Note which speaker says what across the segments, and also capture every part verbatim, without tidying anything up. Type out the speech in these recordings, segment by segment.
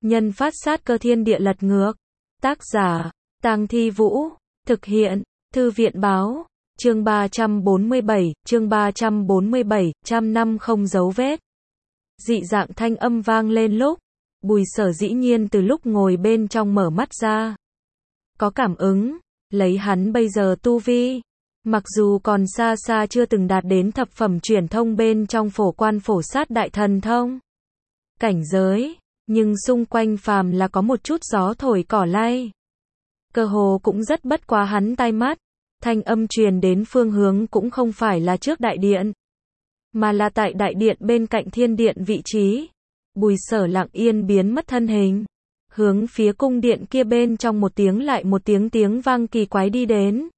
Speaker 1: Nhân phát sát cơ thiên địa lật ngược. Tác giả, Tang Thi Vũ. Thực hiện, Thư viện báo. Chương ba trăm bốn mươi bảy, chương ba trăm bốn mươi bảy, trăm năm không dấu vết. Dị dạng thanh âm vang lên lúc, Bùi Sở dĩ nhiên từ lúc ngồi bên trong mở mắt ra. Có cảm ứng, lấy hắn bây giờ tu vi, mặc dù còn xa xa chưa từng đạt đến thập phẩm truyền thông bên trong phổ quan phổ sát đại thần thông cảnh giới, nhưng xung quanh phàm là có một chút gió thổi cỏ lay. Cơ hồ cũng rất bất quá hắn tai mắt, thanh âm truyền đến phương hướng cũng không phải là trước đại điện, mà là tại đại điện bên cạnh thiên điện vị trí. Bùi Sở lặng yên biến mất thân hình, hướng phía cung điện kia bên trong một tiếng lại một tiếng tiếng vang kỳ quái đi đến.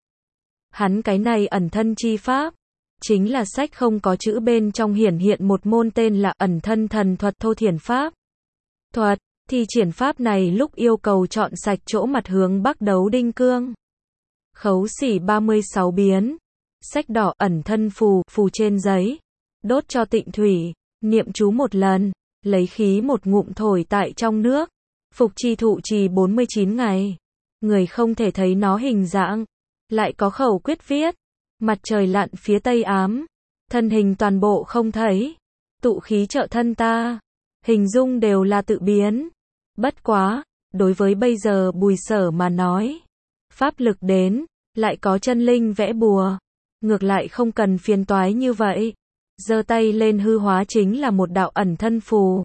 Speaker 1: Hắn cái này ẩn thân chi pháp, chính là sách không có chữ bên trong hiển hiện một môn tên là ẩn thân thần thuật thô thiển pháp. Thuật, thì triển pháp này lúc yêu cầu chọn sạch chỗ mặt hướng bắc đấu đinh cương. Khấu xỉ ba mươi sáu biến. Sách đỏ ẩn thân phù, phù trên giấy. Đốt cho tịnh thủy, niệm chú một lần, lấy khí một ngụm thổi tại trong nước. Phục chi thụ trì bốn mươi chín ngày. Người không thể thấy nó hình dạng. Lại có khẩu quyết viết. Mặt trời lặn phía tây ám. Thân hình toàn bộ không thấy. Tụ khí trợ thân ta. Hình dung đều là tự biến. Bất quá, đối với bây giờ Bùi Sở mà nói, pháp lực đến, lại có chân linh vẽ bùa, ngược lại không cần phiền toái như vậy. Giơ tay lên hư hóa chính là một đạo ẩn thân phù.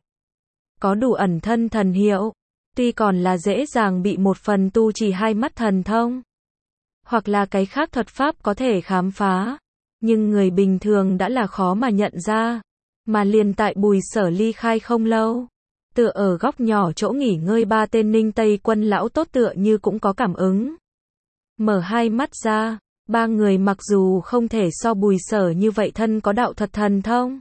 Speaker 1: Có đủ ẩn thân thần hiệu, tuy còn là dễ dàng bị một phần tu trì hai mắt thần thông, hoặc là cái khác thuật pháp có thể khám phá, nhưng người bình thường đã là khó mà nhận ra. Mà liền tại Bùi Sở ly khai không lâu, tựa ở góc nhỏ chỗ nghỉ ngơi ba tên Ninh Tây quân lão tốt tựa như cũng có cảm ứng. Mở hai mắt ra, ba người mặc dù không thể so Bùi Sở như vậy thân có đạo thuật thần thông,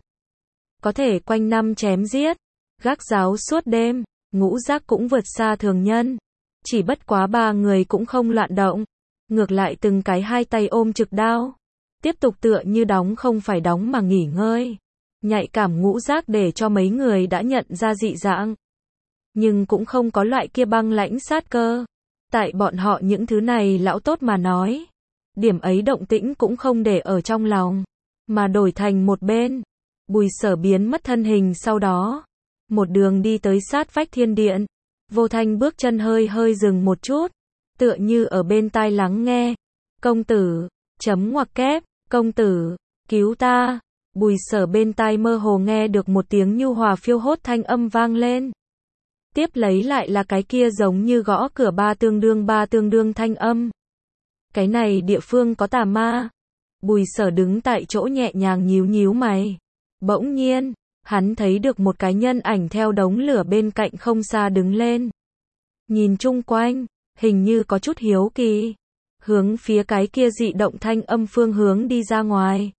Speaker 1: có thể quanh năm chém giết, gác giáo suốt đêm, ngũ giác cũng vượt xa thường nhân. Chỉ bất quá ba người cũng không loạn động, ngược lại từng cái hai tay ôm trực đao, tiếp tục tựa như đóng không phải đóng mà nghỉ ngơi. Nhạy cảm ngũ giác để cho mấy người đã nhận ra dị dạng, nhưng cũng không có loại kia băng lãnh sát cơ. Tại bọn họ những thứ này lão tốt mà nói, điểm ấy động tĩnh cũng không để ở trong lòng, mà đổi thành một bên. Bùi Sở biến mất thân hình sau đó, một đường đi tới sát vách thiên điện. Vô Thanh bước chân hơi hơi dừng một chút, tựa như ở bên tai lắng nghe. Công tử, chấm ngoặc kép, công tử, cứu ta. Bùi Sở bên tai mơ hồ nghe được một tiếng nhu hòa phiêu hốt thanh âm vang lên. Tiếp lấy lại là cái kia giống như gõ cửa ba tương đương ba tương đương thanh âm. Cái này địa phương có tà ma. Bùi Sở đứng tại chỗ nhẹ nhàng nhíu nhíu mày. Bỗng nhiên, hắn thấy được một cái nhân ảnh theo đống lửa bên cạnh không xa đứng lên. Nhìn chung quanh, hình như có chút hiếu kỳ. Hướng phía cái kia dị động thanh âm phương hướng đi ra ngoài.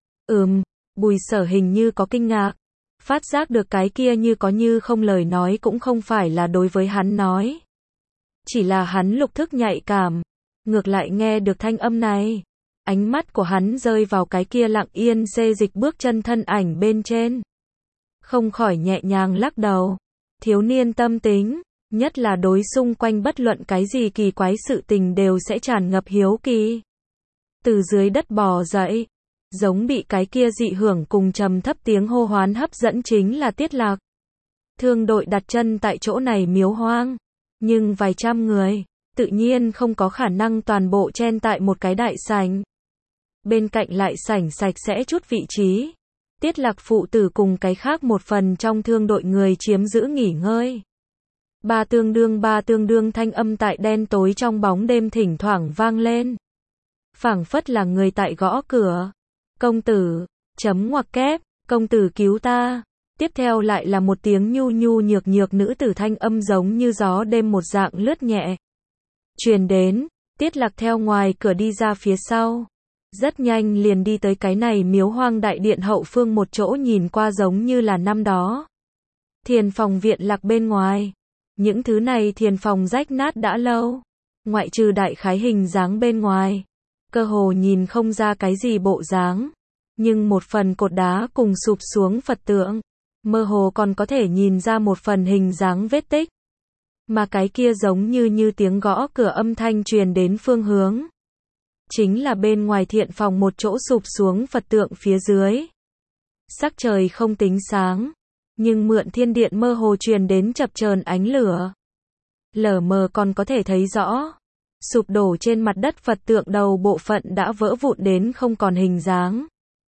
Speaker 1: Ừm. Bùi Sở hình như có kinh ngạc, phát giác được cái kia như có như không lời nói cũng không phải là đối với hắn nói. Chỉ là hắn lục thức nhạy cảm, ngược lại nghe được thanh âm này. Ánh mắt của hắn rơi vào cái kia lặng yên xê dịch bước chân thân ảnh bên trên. Không khỏi nhẹ nhàng lắc đầu. Thiếu niên tâm tính, nhất là đối xung quanh bất luận cái gì kỳ quái sự tình đều sẽ tràn ngập hiếu kỳ. Từ dưới đất bò dậy. Giống bị cái kia dị hưởng cùng trầm thấp tiếng hô hoán hấp dẫn chính là Tiết Lạc. Thương đội đặt chân tại chỗ này miếu hoang, nhưng vài trăm người, tự nhiên không có khả năng toàn bộ chen tại một cái đại sảnh. Bên cạnh lại sảnh sạch sẽ chút vị trí. Tiết Lạc phụ tử cùng cái khác một phần trong thương đội người chiếm giữ nghỉ ngơi. Ba tương đương ba tương đương thanh âm tại đen tối trong bóng đêm thỉnh thoảng vang lên. Phảng phất là người tại gõ cửa. Công tử, chấm ngoặc kép, công tử cứu ta. Tiếp theo lại là một tiếng nhu nhu nhược nhược nữ tử thanh âm giống như gió đêm một dạng lướt nhẹ. Truyền đến, Tiết Lạc theo ngoài cửa đi ra phía sau. Rất nhanh liền đi tới cái này miếu hoang đại điện hậu phương một chỗ nhìn qua giống như là năm đó. Thiền phòng viện lạc bên ngoài. Những thứ này thiền phòng rách nát đã lâu. Ngoại trừ đại khái hình dáng bên ngoài. Cơ hồ nhìn không ra cái gì bộ dáng, nhưng một phần cột đá cùng sụp xuống Phật tượng, mơ hồ còn có thể nhìn ra một phần hình dáng vết tích. Mà cái kia giống như như tiếng gõ cửa âm thanh truyền đến phương hướng. Chính là bên ngoài thiện phòng một chỗ sụp xuống Phật tượng phía dưới. Sắc trời không tính sáng, nhưng mượn thiên điện mơ hồ truyền đến chập chờn ánh lửa. Lờ mờ còn có thể thấy rõ. Sụp đổ trên mặt đất Phật tượng đầu bộ phận đã vỡ vụn đến không còn hình dáng.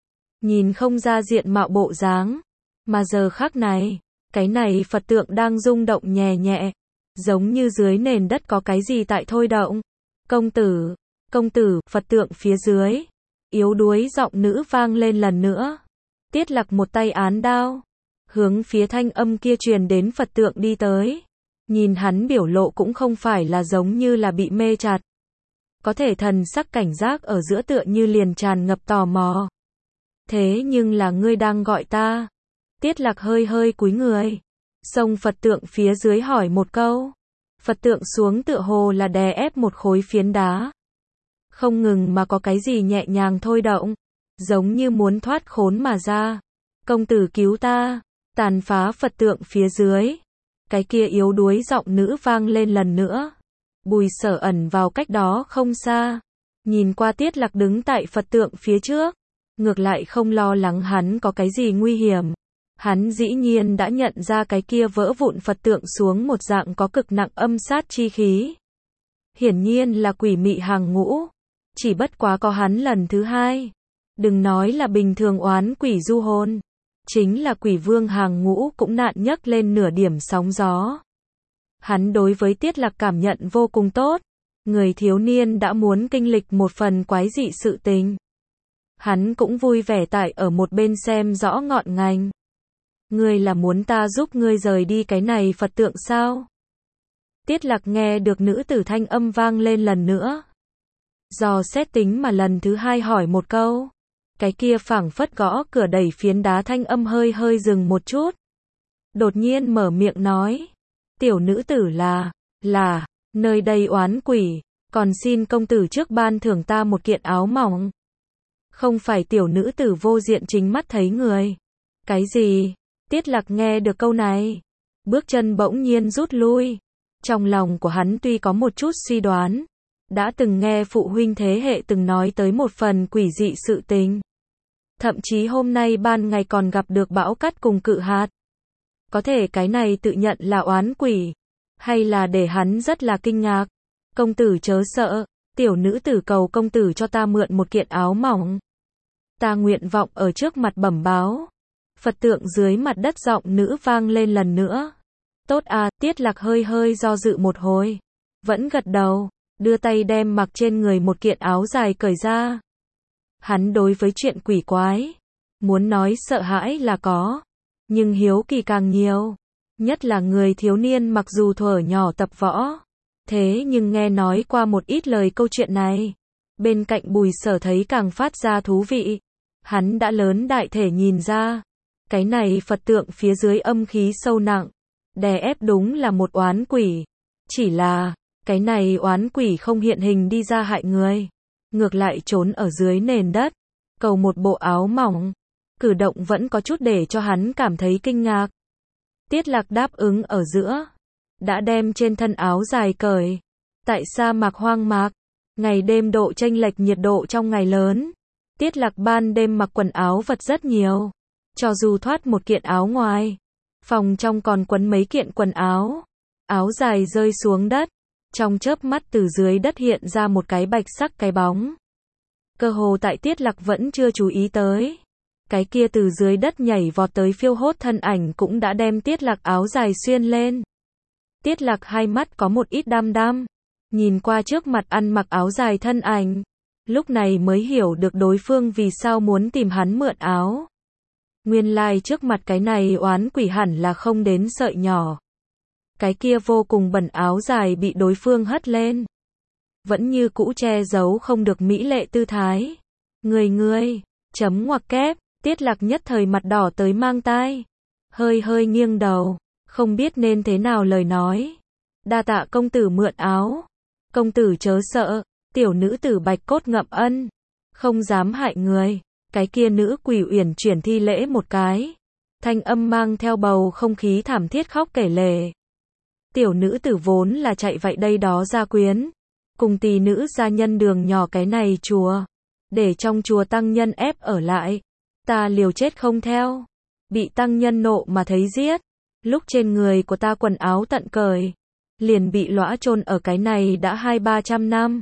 Speaker 1: Nhìn không ra diện mạo bộ dáng. Mà giờ khắc này, cái này Phật tượng đang rung động nhẹ nhẹ. Giống như dưới nền đất có cái gì tại thôi động. Công tử, công tử, Phật tượng phía dưới. Yếu đuối giọng nữ vang lên lần nữa. Tiết Lạc một tay án đao. Hướng phía thanh âm kia truyền đến Phật tượng đi tới. Nhìn hắn biểu lộ cũng không phải là giống như là bị mê chặt. Có thể thần sắc cảnh giác ở giữa tựa như liền tràn ngập tò mò. Thế nhưng là ngươi đang gọi ta. Tiết Lạc hơi hơi cúi người. Xông Phật tượng phía dưới hỏi một câu. Phật tượng xuống tựa hồ là đè ép một khối phiến đá. Không ngừng mà có cái gì nhẹ nhàng thôi động. Giống như muốn thoát khốn mà ra. Công tử cứu ta. Tàn phá Phật tượng phía dưới. Cái kia yếu đuối giọng nữ vang lên lần nữa. Bùi Sở ẩn vào cách đó không xa. Nhìn qua Tiết Lạc đứng tại Phật tượng phía trước. Ngược lại không lo lắng hắn có cái gì nguy hiểm. Hắn dĩ nhiên đã nhận ra cái kia vỡ vụn Phật tượng xuống một dạng có cực nặng âm sát chi khí. Hiển nhiên là quỷ mị hàng ngũ. Chỉ bất quá có hắn lần thứ hai. Đừng nói là bình thường oán quỷ du hồn. Chính là quỷ vương hàng ngũ cũng nạn nhấc lên nửa điểm sóng gió. Hắn đối với Tiết Lạc cảm nhận vô cùng tốt. Người thiếu niên đã muốn kinh lịch một phần quái dị sự tình. Hắn cũng vui vẻ tại ở một bên xem rõ ngọn ngành. Ngươi là muốn ta giúp ngươi rời đi cái này Phật tượng sao? Tiết Lạc nghe được nữ tử thanh âm vang lên lần nữa. Dò xét tính mà lần thứ hai hỏi một câu. Cái kia phảng phất gõ cửa đẩy phiến đá thanh âm hơi hơi dừng một chút. Đột nhiên mở miệng nói. Tiểu nữ tử là, là, nơi đây oán quỷ, còn xin công tử trước ban thưởng ta một kiện áo mỏng. Không phải tiểu nữ tử vô diện chính mắt thấy người. Cái gì? Tiết Lạc nghe được câu này. Bước chân bỗng nhiên rút lui. Trong lòng của hắn tuy có một chút suy đoán. Đã từng nghe phụ huynh thế hệ từng nói tới một phần quỷ dị sự tình. Thậm chí hôm nay ban ngày còn gặp được bão cát cùng cự hạt. Có thể cái này tự nhận là oán quỷ. Hay là để hắn rất là kinh ngạc. Công tử chớ sợ. Tiểu nữ tử cầu công tử cho ta mượn một kiện áo mỏng. Ta nguyện vọng ở trước mặt bẩm báo. Phật tượng dưới mặt đất giọng nữ vang lên lần nữa. Tốt à, Tiết Lạc hơi hơi do dự một hồi. Vẫn gật đầu, đưa tay đem mặc trên người một kiện áo dài cởi ra. Hắn đối với chuyện quỷ quái, muốn nói sợ hãi là có, nhưng hiếu kỳ càng nhiều. Nhất là người thiếu niên mặc dù thuở nhỏ tập võ. Thế nhưng nghe nói qua một ít lời câu chuyện này. Bên cạnh Bùi Sở thấy càng phát ra thú vị. Hắn đã lớn đại thể nhìn ra. Cái này Phật tượng phía dưới âm khí sâu nặng. Đè ép đúng là một oán quỷ. Chỉ là, cái này oán quỷ không hiện hình đi ra hại người. Ngược lại trốn ở dưới nền đất. Cầu một bộ áo mỏng. Cử động vẫn có chút để cho hắn cảm thấy kinh ngạc. Tiết Lạc đáp ứng ở giữa. Đã đem trên thân áo dài cởi. Tại sa mạc hoang mạc. Ngày đêm độ chênh lệch nhiệt độ trong ngày lớn. Tiết Lạc ban đêm mặc quần áo vật rất nhiều. Cho dù thoát một kiện áo ngoài. Phòng trong còn quấn mấy kiện quần áo. Áo dài rơi xuống đất. Trong chớp mắt từ dưới đất hiện ra một cái bạch sắc cái bóng. Cơ hồ tại Tiết Lạc vẫn chưa chú ý tới. Cái kia từ dưới đất nhảy vọt tới phiêu hốt thân ảnh cũng đã đem Tiết Lạc áo dài xuyên lên. Tiết Lạc hai mắt có một ít đăm đăm. Nhìn qua trước mặt ăn mặc áo dài thân ảnh. Lúc này mới hiểu được đối phương vì sao muốn tìm hắn mượn áo. Nguyên lai trước mặt cái này oán quỷ hẳn là không đến sợi nhỏ. Cái kia vô cùng bẩn áo dài bị đối phương hất lên. Vẫn như cũ che giấu không được mỹ lệ tư thái. Người ngươi, chấm ngoặc kép, Tiết Lạc nhất thời mặt đỏ tới mang tai. Hơi hơi nghiêng đầu, không biết nên thế nào lời nói. Đa tạ công tử mượn áo. Công tử chớ sợ, tiểu nữ tử bạch cốt ngậm ân. Không dám hại người. Cái kia nữ quỷ uyển chuyển thi lễ một cái. Thanh âm mang theo bầu không khí thảm thiết khóc kể lể. Tiểu nữ tử vốn là chạy vậy đây đó gia quyến, cùng tỷ nữ gia nhân đường nhỏ cái này chùa, để trong chùa tăng nhân ép ở lại, ta liều chết không theo, bị tăng nhân nộ mà thấy giết, lúc trên người của ta quần áo tận cởi, liền bị lõa chôn ở cái này đã hai ba trăm năm.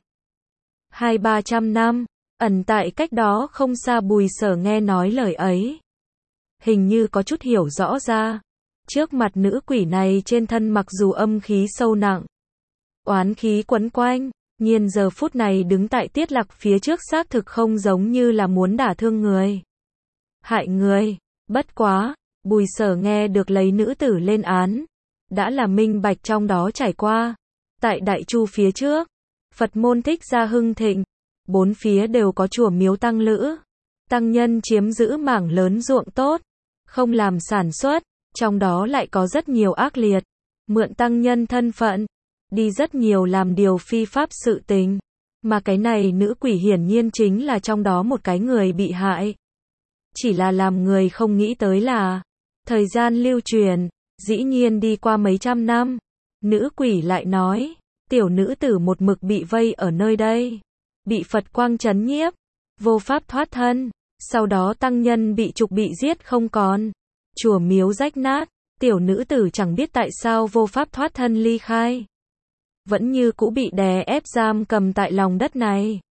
Speaker 1: Hai ba trăm năm, ẩn tại cách đó không xa Bùi Sở nghe nói lời ấy, hình như có chút hiểu rõ ra. Trước mặt nữ quỷ này trên thân mặc dù âm khí sâu nặng, oán khí quấn quanh, nhiên giờ phút này đứng tại Tiết Lạc phía trước xác thực không giống như là muốn đả thương người, hại người. Bất quá, Bùi Sở nghe được lấy nữ tử lên án, đã là minh bạch trong đó trải qua. Tại Đại Chu phía trước, Phật môn Thích Gia hưng thịnh, bốn phía đều có chùa miếu tăng lữ, tăng nhân chiếm giữ mảng lớn ruộng tốt, không làm sản xuất, trong đó lại có rất nhiều ác liệt, mượn tăng nhân thân phận, đi rất nhiều làm điều phi pháp sự tình, mà cái này nữ quỷ hiển nhiên chính là trong đó một cái người bị hại. Chỉ là làm người không nghĩ tới là, thời gian lưu truyền, dĩ nhiên đi qua mấy trăm năm, nữ quỷ lại nói, tiểu nữ tử một mực bị vây ở nơi đây, bị Phật quang trấn nhiếp, vô pháp thoát thân, sau đó tăng nhân bị trục bị giết không còn, chùa miếu rách nát, tiểu nữ tử chẳng biết tại sao vô pháp thoát thân ly khai, vẫn như cũ bị đè ép giam cầm tại lòng đất này.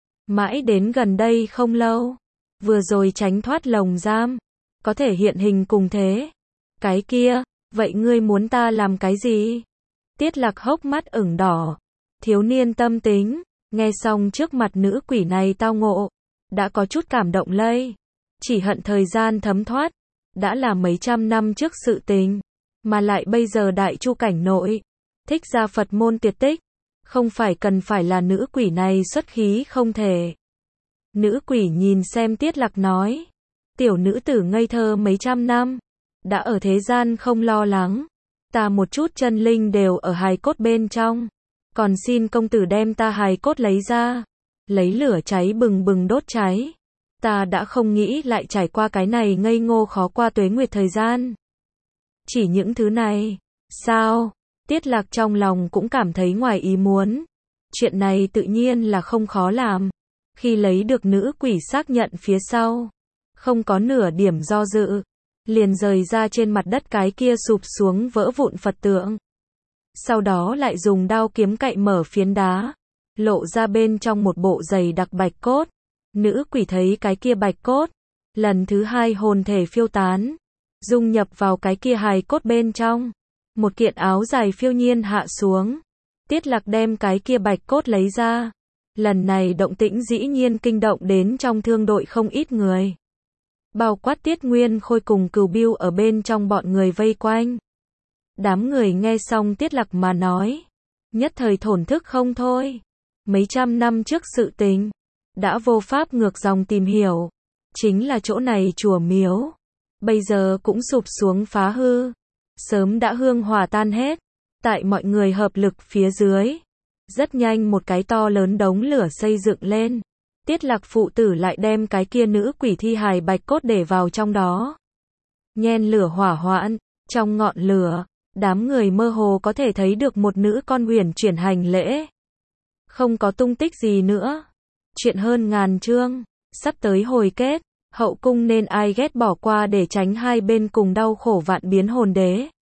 Speaker 1: Mãi đến gần đây không lâu, vừa rồi tránh thoát lồng giam, có thể hiện hình cùng thế. Cái kia, vậy ngươi muốn ta làm cái gì? Tiết Lạc hốc mắt ửng đỏ, thiếu niên tâm tính, nghe xong trước mặt nữ quỷ này tao ngộ, đã có chút cảm động lây, chỉ hận thời gian thấm thoát, đã là mấy trăm năm trước sự tình, mà lại bây giờ Đại Chu cảnh nội, Thích Gia Phật môn tuyệt tích, không phải cần phải là nữ quỷ này xuất khí không thể. Nữ quỷ nhìn xem Tiết Lạc nói, tiểu nữ tử ngây thơ mấy trăm năm, đã ở thế gian không lo lắng, ta một chút chân linh đều ở hài cốt bên trong, còn xin công tử đem ta hài cốt lấy ra, lấy lửa cháy bừng bừng đốt cháy, ta đã không nghĩ lại trải qua cái này ngây ngô khó qua tuế nguyệt thời gian. Chỉ những thứ này, sao? Tiết Lạc trong lòng cũng cảm thấy ngoài ý muốn, chuyện này tự nhiên là không khó làm, khi lấy được nữ quỷ xác nhận phía sau, không có nửa điểm do dự, liền rời ra trên mặt đất cái kia sụp xuống vỡ vụn Phật tượng. Sau đó lại dùng đao kiếm cậy mở phiến đá, lộ ra bên trong một bộ dày đặc bạch cốt. Nữ quỷ thấy cái kia bạch cốt, lần thứ hai hồn thể phiêu tán, dung nhập vào cái kia hài cốt bên trong. Một kiện áo dài phiêu nhiên hạ xuống. Tiết Lạc đem cái kia bạch cốt lấy ra. Lần này động tĩnh dĩ nhiên kinh động đến trong thương đội không ít người. Bao quát Tiết Nguyên Khôi cùng Cửu Biêu ở bên trong bọn người vây quanh. Đám người nghe xong Tiết Lạc mà nói, nhất thời thổn thức không thôi. Mấy trăm năm trước sự tình, đã vô pháp ngược dòng tìm hiểu, chính là chỗ này chùa miếu, bây giờ cũng sụp xuống phá hư, sớm đã hương hỏa tan hết. Tại mọi người hợp lực phía dưới, rất nhanh một cái to lớn đống lửa xây dựng lên. Tiết Lạc phụ tử lại đem cái kia nữ quỷ thi hài bạch cốt để vào trong đó. Nhen lửa hỏa hoãn, trong ngọn lửa, đám người mơ hồ có thể thấy được một nữ con huyền chuyển hành lễ. Không có tung tích gì nữa. Chuyện hơn ngàn chương, sắp tới hồi kết, hậu cung nên ai ghét bỏ qua để tránh hai bên cùng đau khổ vạn biến hồn đế.